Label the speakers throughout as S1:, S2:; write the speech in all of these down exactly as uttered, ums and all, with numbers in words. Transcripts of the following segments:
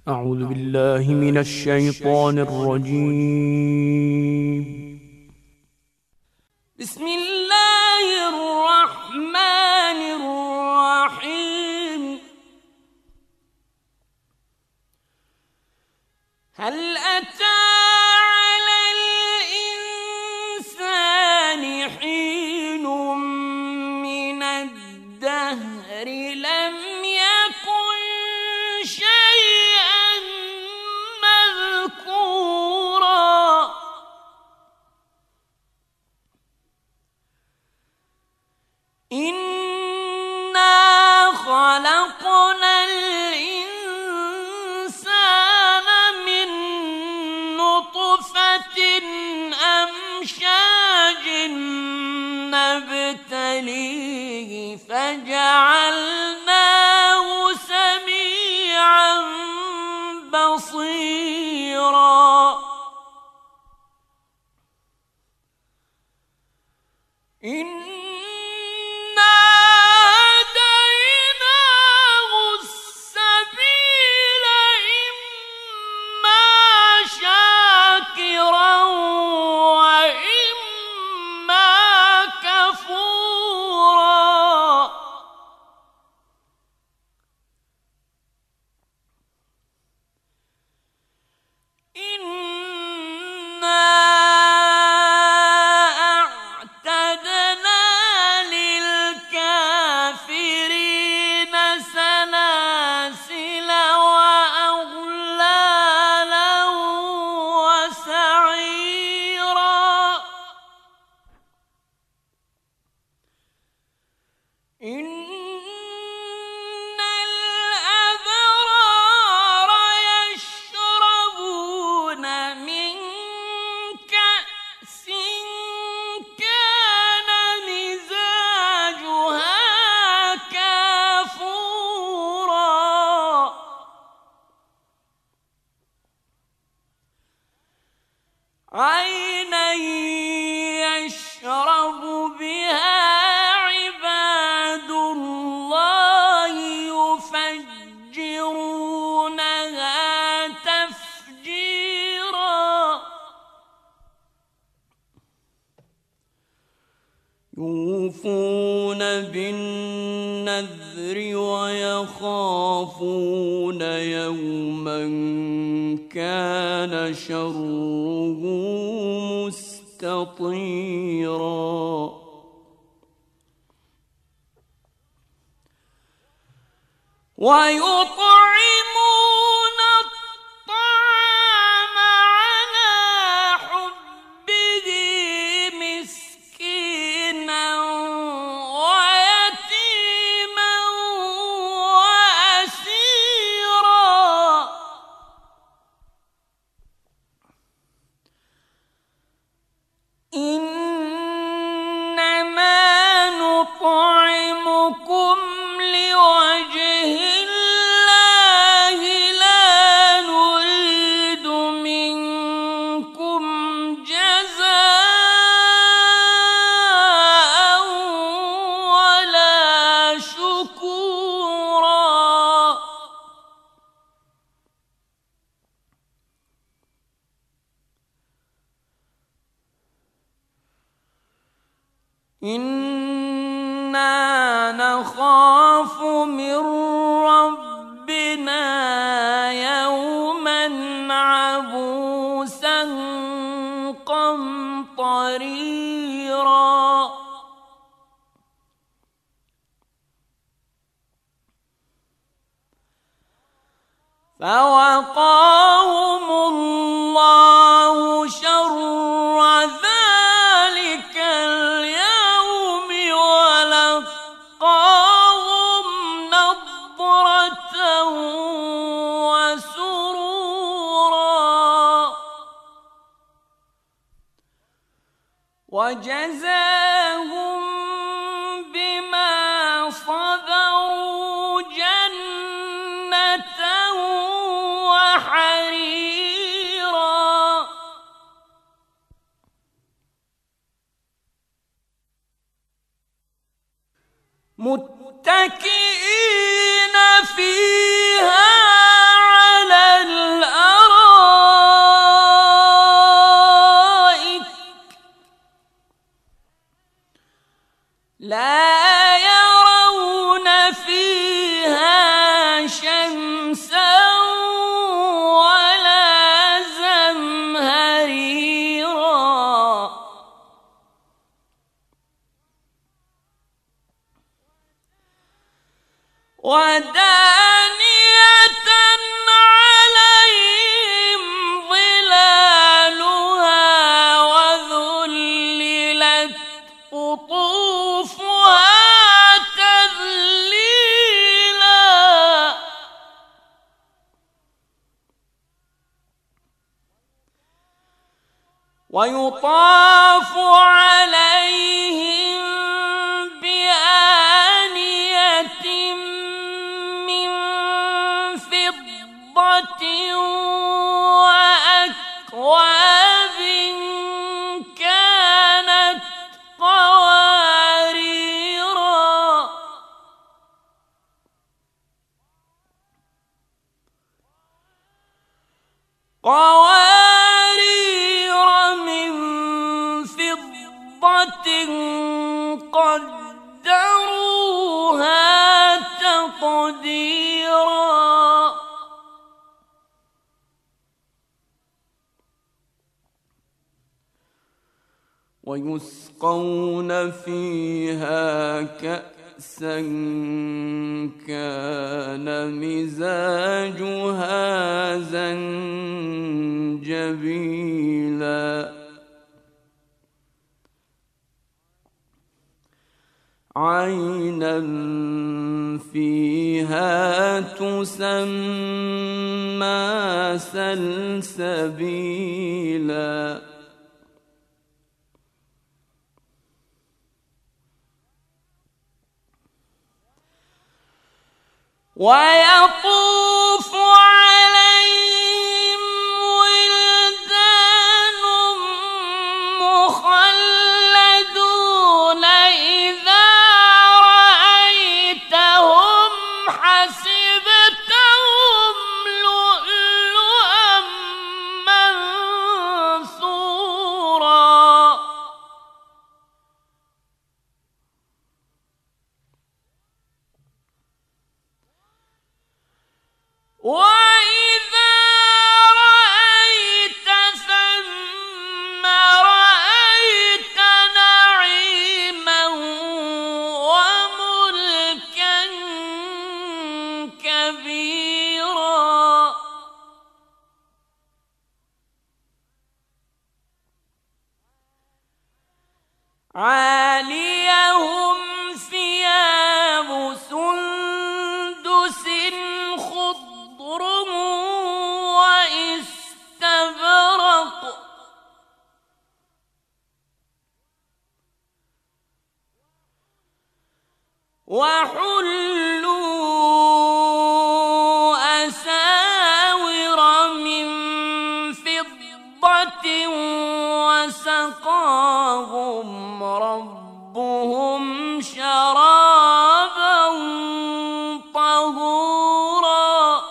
S1: أعوذ بالله من الشيطان الرجيم.
S2: بسم الله الرحمن الرحيم. هل أتى على الإنسان حين من الدهر لم يكن شيئا مذكورا إنا خلقنا الإنسان من نطفة أمشاج نبتليه فجعلناه سميعا بصيرا إنا هديناه السبيل إما شاكرا وإما كفورا إنا أعتدنا للكافرين سلاسل وأغلالا وسعيرا إن الأبرار يشربون من كأس كان مزاجها كافورا عينا يشرب بها عباد الله يفجرونها تفجيرا يوفون بالنذر ويخافون يوما كان شره مستطيرا ويطعمون الطعام على حبه مسكينا ويتيما وأسيرا إنما نطعمكم لوجه الله لا نريد منكم جزاء ولا شكورا إنا نخاف من ربنا يوما عبوسا قمطريرا فوقاهم الله شر ذلك اليوم ولقاهم نضرة وسرورا وجزاهم بما صبروا جنة وحريرا متكئين فيها على ويطاف عليهم بآنية من فضة وأكواب كانت قواريرا قوارير من فضة قدروها تقديرا ويسقون فيها كأسا كان مزاجها زنجبيلا عينا فيها تسمى سلسبيلا ويطوف عليهم ولدان مخلدون إذا رأيتهم حسبتهم لؤلؤا منثورا وإذا رأيت ثم رأيت نعيما وملكا كبيرا عاليهم ثياب سندس خضر واستبرق وحلوا أساور من فضة وسقاهم ربهم شرابا طهورا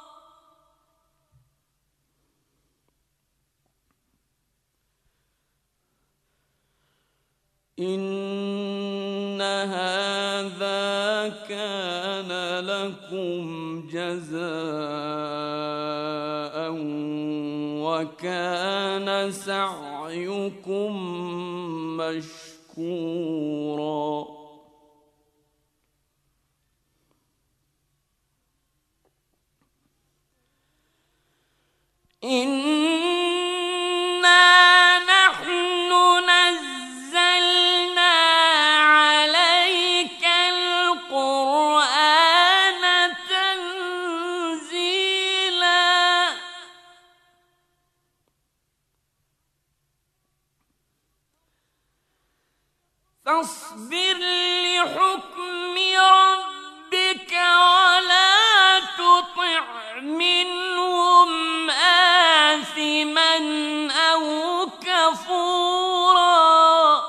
S2: إن هذا كان لكم جزاء وكان سعيكم مشكورا إنا نحن نزلنا عليك القرآن تنزيلا فاصبر لحكم ربك ولا تطع منهم آثما أو كفورا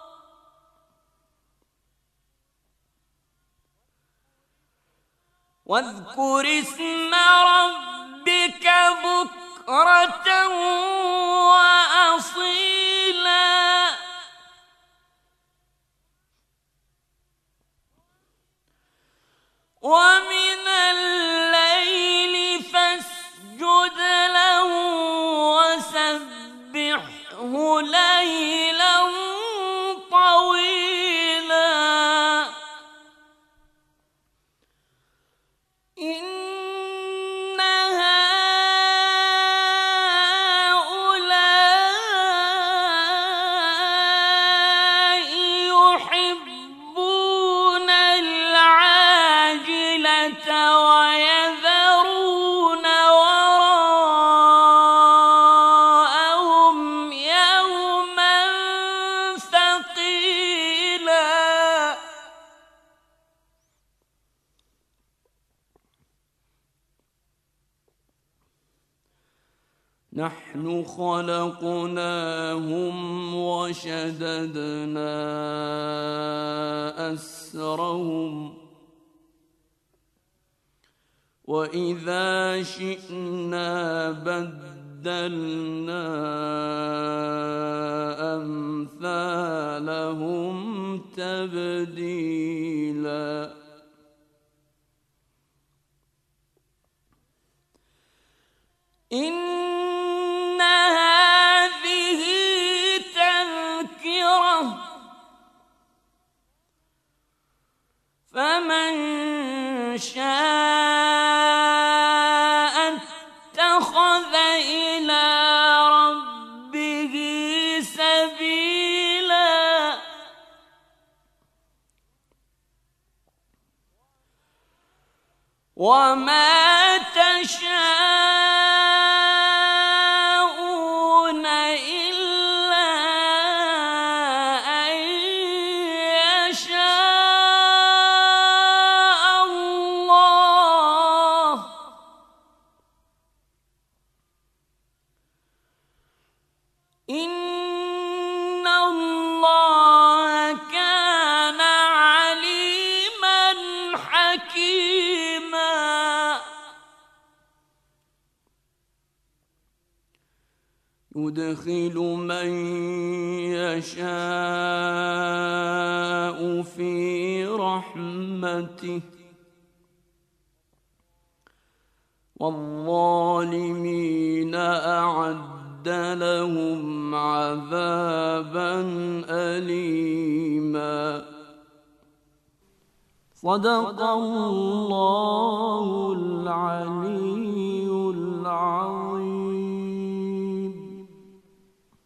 S2: واذكر اسم ربك بكرة وأصيلا نحن خلقناهم وشددنا أسرهم وإذا شئنا بدلنا أمثالهم تبديلا إن هذه تذكرة فمن شاء اتخذ إلى ربه سبيلا وما تشاءون إلا أن يشاء الله إن الله كان عليما حكيما يدخل من يشاء في رحمته والظالمين أعد لهم عذابا أليما صدق الله العلي العظيم.